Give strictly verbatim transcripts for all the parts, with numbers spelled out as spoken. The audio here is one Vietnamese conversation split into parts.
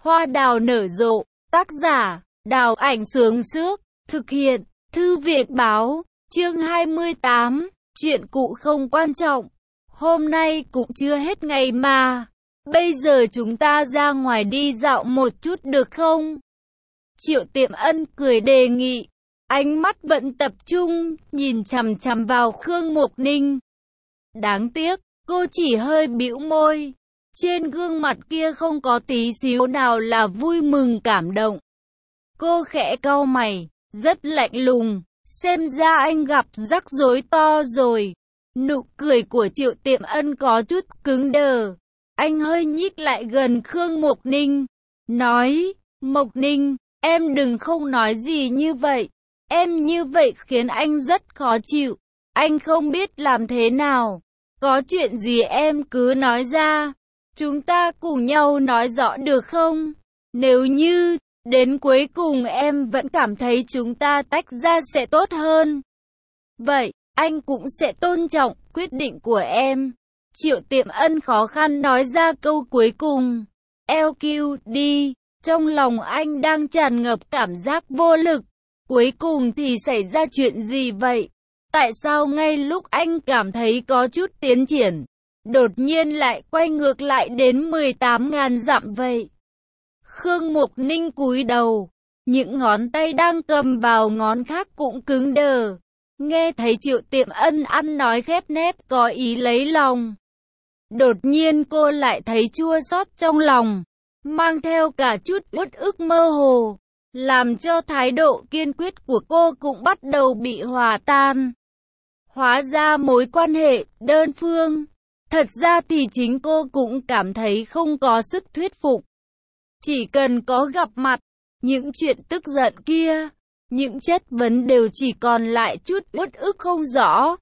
Hoa đào nở rộ, tác giả, Đào Ảnh Sướng Sước, thực hiện, Thư viện Báo, chương hai mươi tám, chuyện cũ không quan trọng. Hôm nay cũng chưa hết ngày mà, bây giờ chúng ta ra ngoài đi dạo một chút được không? Triệu Tiệm Ân cười đề nghị, ánh mắt vẫn tập trung, nhìn chằm chằm vào Khương Mộc Ninh. Đáng tiếc, cô chỉ hơi bĩu môi. Trên gương mặt kia không có tí xíu nào là vui mừng cảm động. Cô khẽ cau mày, rất lạnh lùng, xem ra anh gặp rắc rối to rồi. Nụ cười của Triệu Tiệm Ân có chút cứng đờ. Anh hơi nhích lại gần Khương Mộc Ninh, nói, Mộc Ninh, em đừng không nói gì như vậy. Em như vậy khiến anh rất khó chịu. Anh không biết làm thế nào. Có chuyện gì em cứ nói ra. Chúng ta cùng nhau nói rõ được không? Nếu như, đến cuối cùng em vẫn cảm thấy chúng ta tách ra sẽ tốt hơn. Vậy, anh cũng sẽ tôn trọng quyết định của em. Triệu Tiệm Ân khó khăn nói ra câu cuối cùng. lờ quy đi, trong lòng anh đang tràn ngập cảm giác vô lực. Cuối cùng thì xảy ra chuyện gì vậy? Tại sao ngay lúc anh cảm thấy có chút tiến triển, đột nhiên lại quay ngược lại đến mười tám ngàn dặm vậy? Khương Mộc Ninh cúi đầu, những ngón tay đang cầm vào ngón khác cũng cứng đờ. Nghe thấy Triệu Tiệm Ân ăn nói khép nép có ý lấy lòng. Đột nhiên cô lại thấy chua xót trong lòng, mang theo cả chút uất ức mơ hồ, làm cho thái độ kiên quyết của cô cũng bắt đầu bị hòa tan. Hóa ra mối quan hệ đơn phương. Thật ra thì chính cô cũng cảm thấy không có sức thuyết phục. Chỉ cần có gặp mặt, những chuyện tức giận kia, những chất vấn đều chỉ còn lại chút uất ức không rõ.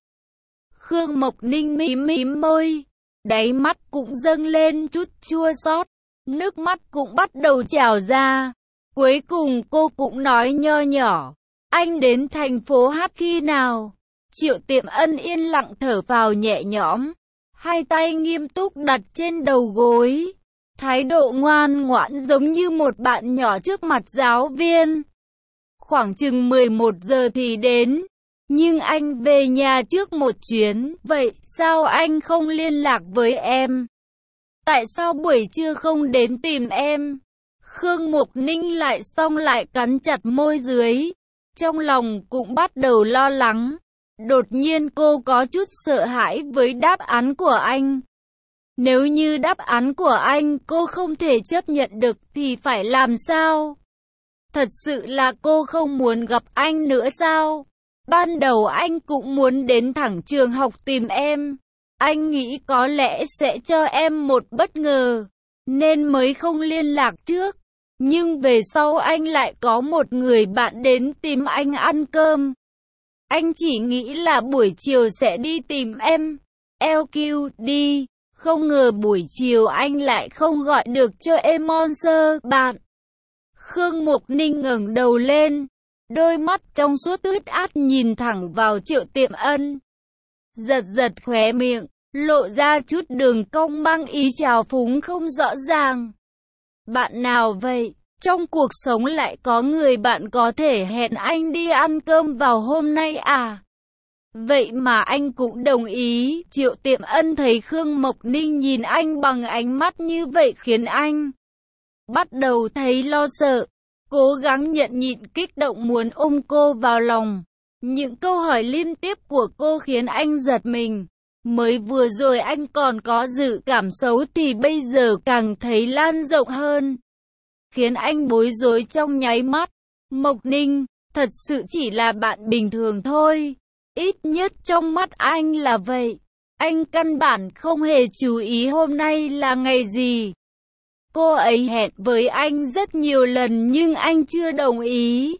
Khương Mộc Ninh mím mím môi, đáy mắt cũng dâng lên chút chua xót, nước mắt cũng bắt đầu trào ra. Cuối cùng cô cũng nói nho nhỏ, anh đến thành phố Hát khi nào? Triệu Tiệm Ân yên lặng thở vào nhẹ nhõm, hai tay nghiêm túc đặt trên đầu gối, thái độ ngoan ngoãn giống như một bạn nhỏ trước mặt giáo viên. Khoảng chừng mười một giờ thì đến, nhưng anh về nhà trước một chuyến, vậy sao anh không liên lạc với em? Tại sao buổi trưa không đến tìm em? Khương Mộc Ninh lại xong lại cắn chặt môi dưới, trong lòng cũng bắt đầu lo lắng. Đột nhiên cô có chút sợ hãi với đáp án của anh. Nếu như đáp án của anh cô không thể chấp nhận được thì phải làm sao? Thật sự là cô không muốn gặp anh nữa sao? Ban đầu anh cũng muốn đến thẳng trường học tìm em. Anh nghĩ có lẽ sẽ cho em một bất ngờ, nên mới không liên lạc trước. Nhưng về sau anh lại có một người bạn đến tìm anh ăn cơm. Anh chỉ nghĩ là buổi chiều sẽ đi tìm em. lờ quy đi, không ngờ buổi chiều anh lại không gọi được cho em Monster bạn. Khương Mộc Ninh ngẩng đầu lên, đôi mắt trong suốt ướt át nhìn thẳng vào Triệu Tiệm Ân. Giật giật khóe miệng, lộ ra chút đường cong mang ý trào phúng không rõ ràng. Bạn nào vậy? Trong cuộc sống lại có người bạn có thể hẹn anh đi ăn cơm vào hôm nay à? Vậy mà anh cũng đồng ý. Triệu Tiệm Ân thấy Khương Mộc Ninh nhìn anh bằng ánh mắt như vậy khiến anh bắt đầu thấy lo sợ. Cố gắng nhẫn nhịn kích động muốn ôm cô vào lòng. Những câu hỏi liên tiếp của cô khiến anh giật mình. Mới vừa rồi anh còn có dự cảm xấu thì bây giờ càng thấy lan rộng hơn, khiến anh bối rối trong nháy mắt. Mộc Ninh, thật sự chỉ là bạn bình thường thôi. Ít nhất trong mắt anh là vậy. Anh căn bản không hề chú ý hôm nay là ngày gì. Cô ấy hẹn với anh rất nhiều lần nhưng anh chưa đồng ý.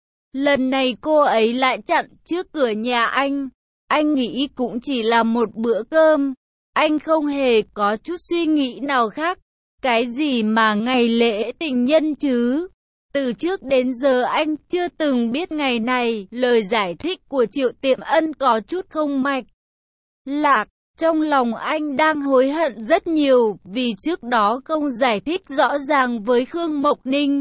Lần này cô ấy lại chặn trước cửa nhà anh. Anh nghĩ cũng chỉ là một bữa cơm. Anh không hề có chút suy nghĩ nào khác. Cái gì mà ngày lễ tình nhân chứ? Từ trước đến giờ anh chưa từng biết ngày này. Lời giải thích của Triệu Tiệm Ân có chút không mạch lạc. Trong lòng anh đang hối hận rất nhiều vì trước đó không giải thích rõ ràng với Khương Mộc Ninh.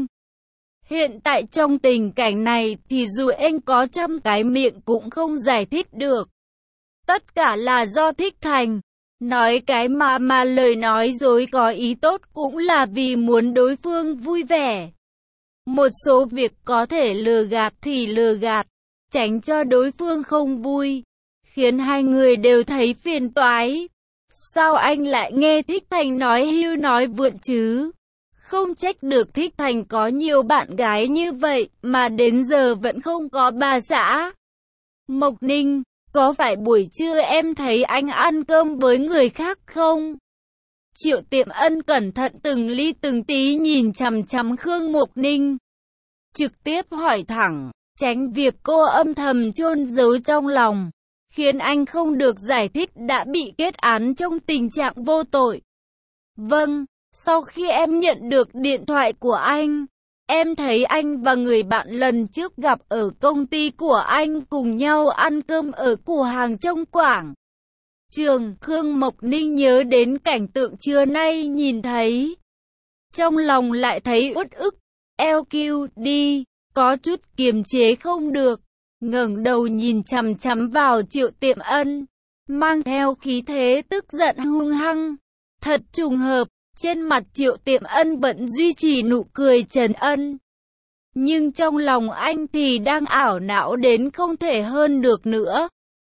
Hiện tại trong tình cảnh này thì dù anh có trăm cái miệng cũng không giải thích được. Tất cả là do Thích Thành. Nói cái mà mà lời nói dối có ý tốt cũng là vì muốn đối phương vui vẻ. Một số việc có thể lừa gạt thì lừa gạt, tránh cho đối phương không vui, khiến hai người đều thấy phiền toái. Sao anh lại nghe Thích Thành nói hưu nói vượn chứ? Không trách được Thích Thành có nhiều bạn gái như vậy mà đến giờ vẫn không có bà xã. Mộc Ninh, có phải buổi trưa em thấy anh ăn cơm với người khác không? Triệu Tiệm Ân cẩn thận từng ly từng tí nhìn chằm chằm Khương Mộc Ninh. Trực tiếp hỏi thẳng, tránh việc cô âm thầm chôn giấu trong lòng, khiến anh không được giải thích đã bị kết án trong tình trạng vô tội. Vâng, sau khi em nhận được điện thoại của anh, em thấy anh và người bạn lần trước gặp ở công ty của anh cùng nhau ăn cơm ở cửa hàng trong quảng trường. Khương Mộc Ninh nhớ đến cảnh tượng trưa nay nhìn thấy. Trong lòng lại thấy uất ức, eo kiu đi, có chút kiềm chế không được. Ngẩng đầu nhìn chằm chằm vào Triệu Tiệm Ân, mang theo khí thế tức giận hung hăng. Thật trùng hợp, trên mặt Triệu Tiệm Ân vẫn duy trì nụ cười trấn ân. Nhưng trong lòng anh thì đang ảo não đến không thể hơn được nữa.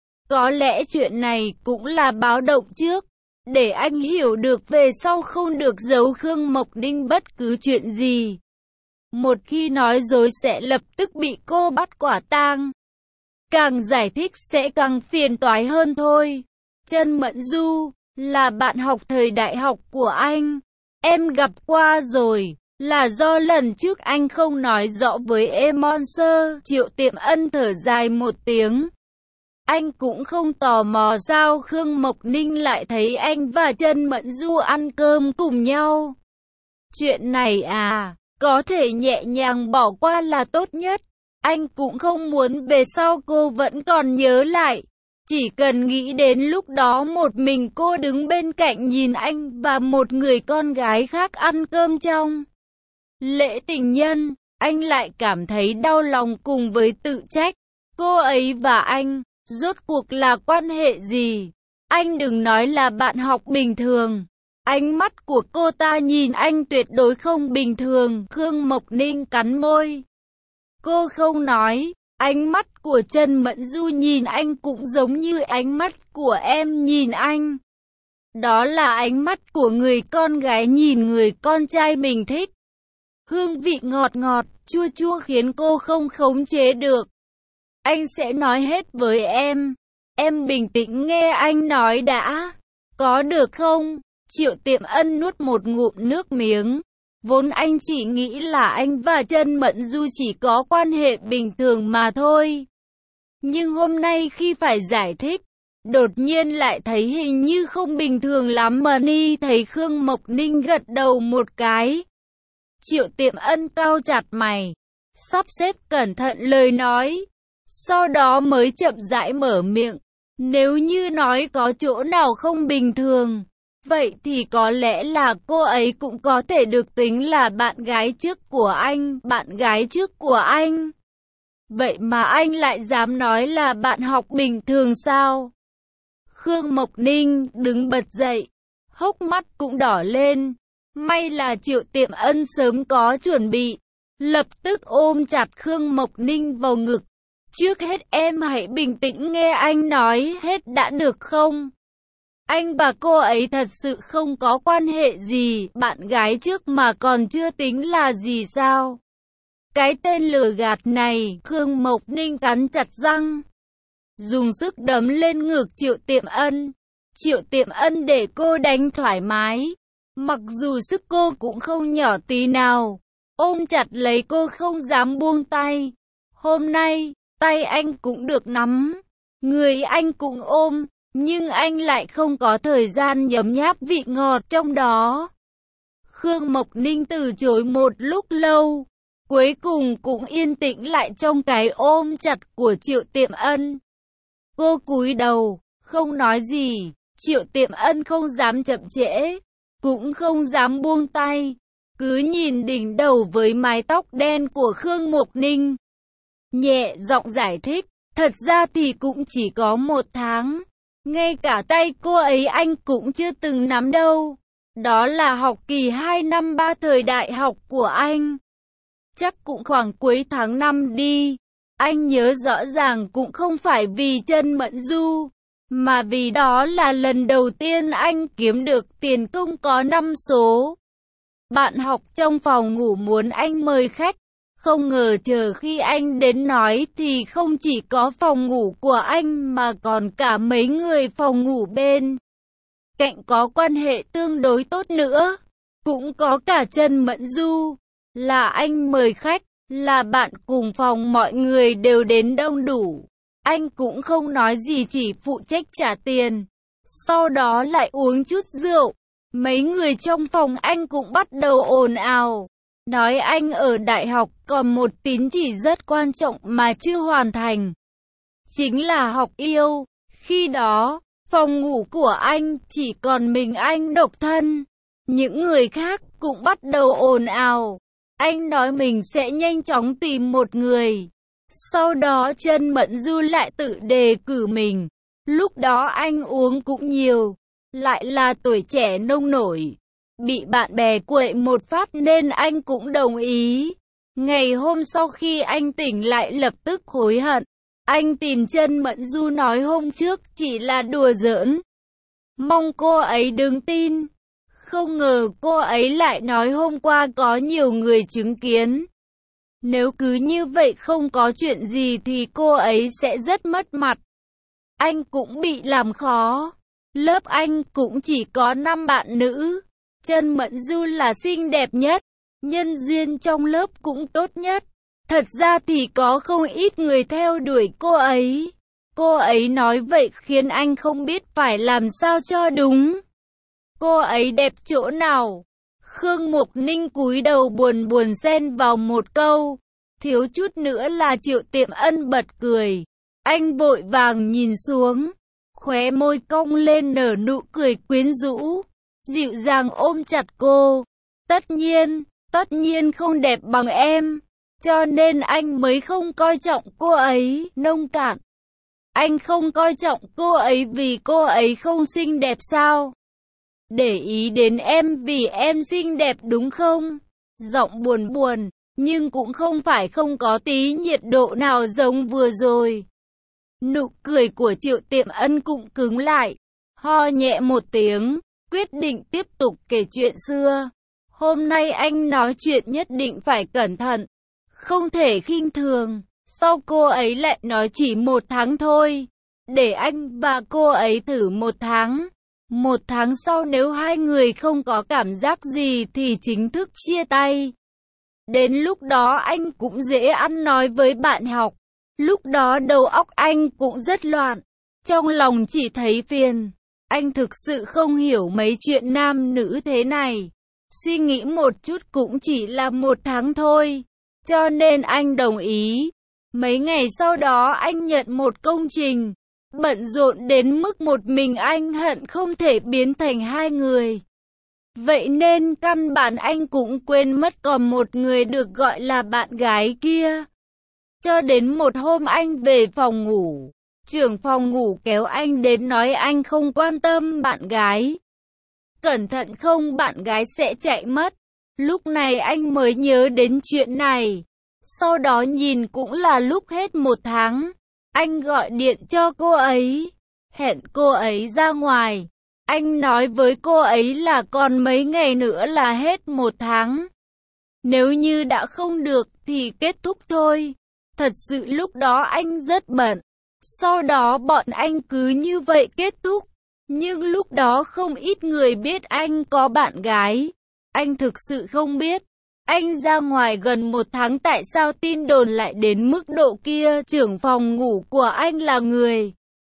Có lẽ chuyện này cũng là báo động trước, để anh hiểu được về sau không được giấu Khương Mộc Ninh bất cứ chuyện gì. Một khi nói dối sẽ lập tức bị cô bắt quả tang. Càng giải thích sẽ càng phiền toái hơn thôi. Trân Mẫn Du là bạn học thời đại học của anh. Em gặp qua rồi, là do lần trước anh không nói rõ với em Monster. Triệu Tiệm Ân thở dài một tiếng. Anh cũng không tò mò sao Khương Mộc Ninh lại thấy anh và Trân Mẫn Du ăn cơm cùng nhau. Chuyện này à, có thể nhẹ nhàng bỏ qua là tốt nhất. Anh cũng không muốn về sau cô vẫn còn nhớ lại. Chỉ cần nghĩ đến lúc đó một mình cô đứng bên cạnh nhìn anh và một người con gái khác ăn cơm trong lễ tình nhân, anh lại cảm thấy đau lòng cùng với tự trách. Cô ấy và anh, rốt cuộc là quan hệ gì? Anh đừng nói là bạn học bình thường. Ánh mắt của cô ta nhìn anh tuyệt đối không bình thường. Khương Mộc Ninh cắn môi. Cô không nói. Ánh mắt của Trân Mẫn Du nhìn anh cũng giống như ánh mắt của em nhìn anh. Đó là ánh mắt của người con gái nhìn người con trai mình thích. Hương vị ngọt ngọt, chua chua khiến cô không khống chế được. Anh sẽ nói hết với em. Em bình tĩnh nghe anh nói đã. Có được không? Triệu Tiệm Ân nuốt một ngụm nước miếng. Vốn anh chỉ nghĩ là anh và Trân Mẫn Du chỉ có quan hệ bình thường mà thôi. Nhưng hôm nay khi phải giải thích, đột nhiên lại thấy hình như không bình thường lắm mà ni thấy Khương Mộc Ninh gật đầu một cái. Triệu Tiệm Ân cau chặt mày, sắp xếp cẩn thận lời nói. Sau đó mới chậm rãi mở miệng. Nếu như nói có chỗ nào không bình thường, vậy thì có lẽ là cô ấy cũng có thể được tính là bạn gái trước của anh, bạn gái trước của anh. Vậy mà anh lại dám nói là bạn học bình thường sao? Khương Mộc Ninh đứng bật dậy, hốc mắt cũng đỏ lên. May là Triệu Tiệm Ân sớm có chuẩn bị, lập tức ôm chặt Khương Mộc Ninh vào ngực. Trước hết em hãy bình tĩnh nghe anh nói hết đã được không? Anh và cô ấy thật sự không có quan hệ gì, bạn gái trước mà còn chưa tính là gì sao? Cái tên lừa gạt này, Khương Mộc Ninh cắn chặt răng, dùng sức đấm lên ngực Triệu Tiệm Ân. Triệu Tiệm Ân để cô đánh thoải mái, mặc dù sức cô cũng không nhỏ tí nào, ôm chặt lấy cô không dám buông tay. Hôm nay, tay anh cũng được nắm, người anh cũng ôm, nhưng anh lại không có thời gian nhấm nháp vị ngọt trong đó. Khương Mộc Ninh từ chối một lúc lâu, cuối cùng cũng yên tĩnh lại trong cái ôm chặt của Triệu Tiệm Ân. Cô cúi đầu, không nói gì, Triệu Tiệm Ân không dám chậm trễ, cũng không dám buông tay, cứ nhìn đỉnh đầu với mái tóc đen của Khương Mộc Ninh. Nhẹ giọng giải thích, thật ra thì cũng chỉ có một tháng, ngay cả tay cô ấy anh cũng chưa từng nắm đâu. Đó là học kỳ hai năm ba thời đại học của anh. Chắc cũng khoảng cuối tháng năm đi. Anh nhớ rõ ràng cũng không phải vì Chân Mẫn Du, mà vì đó là lần đầu tiên anh kiếm được tiền công có năm số. Bạn học trong phòng ngủ muốn anh mời khách, không ngờ chờ khi anh đến nói thì không chỉ có phòng ngủ của anh mà còn cả mấy người phòng ngủ bên cạnh có quan hệ tương đối tốt nữa, cũng có cả Chân Mẫn Du. Là anh mời khách, là bạn cùng phòng, mọi người đều đến đông đủ. Anh cũng không nói gì, chỉ phụ trách trả tiền, sau đó lại uống chút rượu. Mấy người trong phòng anh cũng bắt đầu ồn ào, nói anh ở đại học còn một tín chỉ rất quan trọng mà chưa hoàn thành, chính là học yêu. Khi đó, phòng ngủ của anh chỉ còn mình anh độc thân. Những người khác cũng bắt đầu ồn ào. Anh nói mình sẽ nhanh chóng tìm một người. Sau đó Chân Mẫn Du lại tự đề cử mình. Lúc đó anh uống cũng nhiều, lại là tuổi trẻ nông nổi, bị bạn bè quậy một phát nên anh cũng đồng ý. Ngày hôm sau khi anh tỉnh lại lập tức hối hận. Anh tìm Chân Mẫn Du nói hôm trước chỉ là đùa giỡn, mong cô ấy đừng tin. Không ngờ cô ấy lại nói hôm qua có nhiều người chứng kiến. Nếu cứ như vậy không có chuyện gì thì cô ấy sẽ rất mất mặt. Anh cũng bị làm khó. Lớp anh cũng chỉ có năm bạn nữ. Chân Mẫn Du là xinh đẹp nhất, nhân duyên trong lớp cũng tốt nhất. Thật ra thì có không ít người theo đuổi cô ấy. Cô ấy nói vậy khiến anh không biết phải làm sao cho đúng. Cô ấy đẹp chỗ nào? Khương Mộc Ninh cúi đầu buồn buồn xen vào một câu. Thiếu chút nữa là Triệu Tiệm Ân bật cười. Anh vội vàng nhìn xuống, khóe môi cong lên nở nụ cười quyến rũ, dịu dàng ôm chặt cô. Tất nhiên, tất nhiên không đẹp bằng em, cho nên anh mới không coi trọng cô ấy. Nông cạn. Anh không coi trọng cô ấy vì cô ấy không xinh đẹp sao? Để ý đến em vì em xinh đẹp đúng không? Giọng buồn buồn, nhưng cũng không phải không có tí nhiệt độ nào giống vừa rồi. Nụ cười của Triệu Tiệm Ân cũng cứng lại, ho nhẹ một tiếng, quyết định tiếp tục kể chuyện xưa. Hôm nay anh nói chuyện nhất định phải cẩn thận, không thể khinh thường. Sau cô ấy lại nói chỉ một tháng thôi, để anh và cô ấy thử một tháng. Một tháng sau nếu hai người không có cảm giác gì thì chính thức chia tay. Đến lúc đó anh cũng dễ ăn nói với bạn học. Lúc đó đầu óc anh cũng rất loạn, trong lòng chỉ thấy phiền. Anh thực sự không hiểu mấy chuyện nam nữ thế này. Suy nghĩ một chút cũng chỉ là một tháng thôi, cho nên anh đồng ý. Mấy ngày sau đó anh nhận một công trình, bận rộn đến mức một mình anh hận không thể biến thành hai người. Vậy nên căn bản anh cũng quên mất còn một người được gọi là bạn gái kia. Cho đến một hôm anh về phòng ngủ, trưởng phòng ngủ kéo anh đến nói anh không quan tâm bạn gái. Cẩn thận không bạn gái sẽ chạy mất. Lúc này anh mới nhớ đến chuyện này. Sau đó nhìn cũng là lúc hết một tháng. Anh gọi điện cho cô ấy, hẹn cô ấy ra ngoài. Anh nói với cô ấy là còn mấy ngày nữa là hết một tháng. Nếu như đã không được thì kết thúc thôi. Thật sự lúc đó anh rất bận. Sau đó bọn anh cứ như vậy kết thúc. Nhưng lúc đó không ít người biết anh có bạn gái. Anh thực sự không biết. Anh ra ngoài gần một tháng tại sao tin đồn lại đến mức độ kia. Trưởng phòng ngủ của anh là người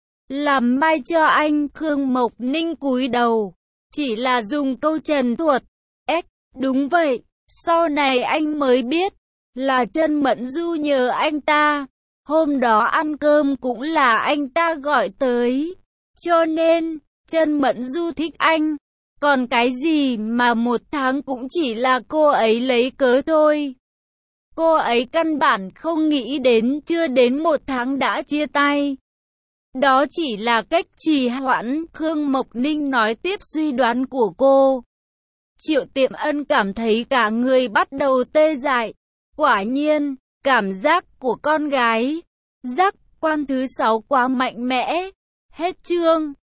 làm mai cho anh. Khương Mộc Ninh cúi đầu, chỉ là dùng câu trần thuật. Ếch, đúng vậy. Sau này anh mới biết là Chân Mẫn Du nhờ anh ta. Hôm đó ăn cơm cũng là anh ta gọi tới. Cho nên, Chân Mẫn Du thích anh. Còn cái gì mà một tháng cũng chỉ là cô ấy lấy cớ thôi. Cô ấy căn bản không nghĩ đến chưa đến một tháng đã chia tay. Đó chỉ là cách trì hoãn, Khương Mộc Ninh nói tiếp suy đoán của cô. Triệu Tiệm Ân cảm thấy cả người bắt đầu tê dại. Quả nhiên, cảm giác của con gái, giác quan thứ sáu quá mạnh mẽ. Hết chương.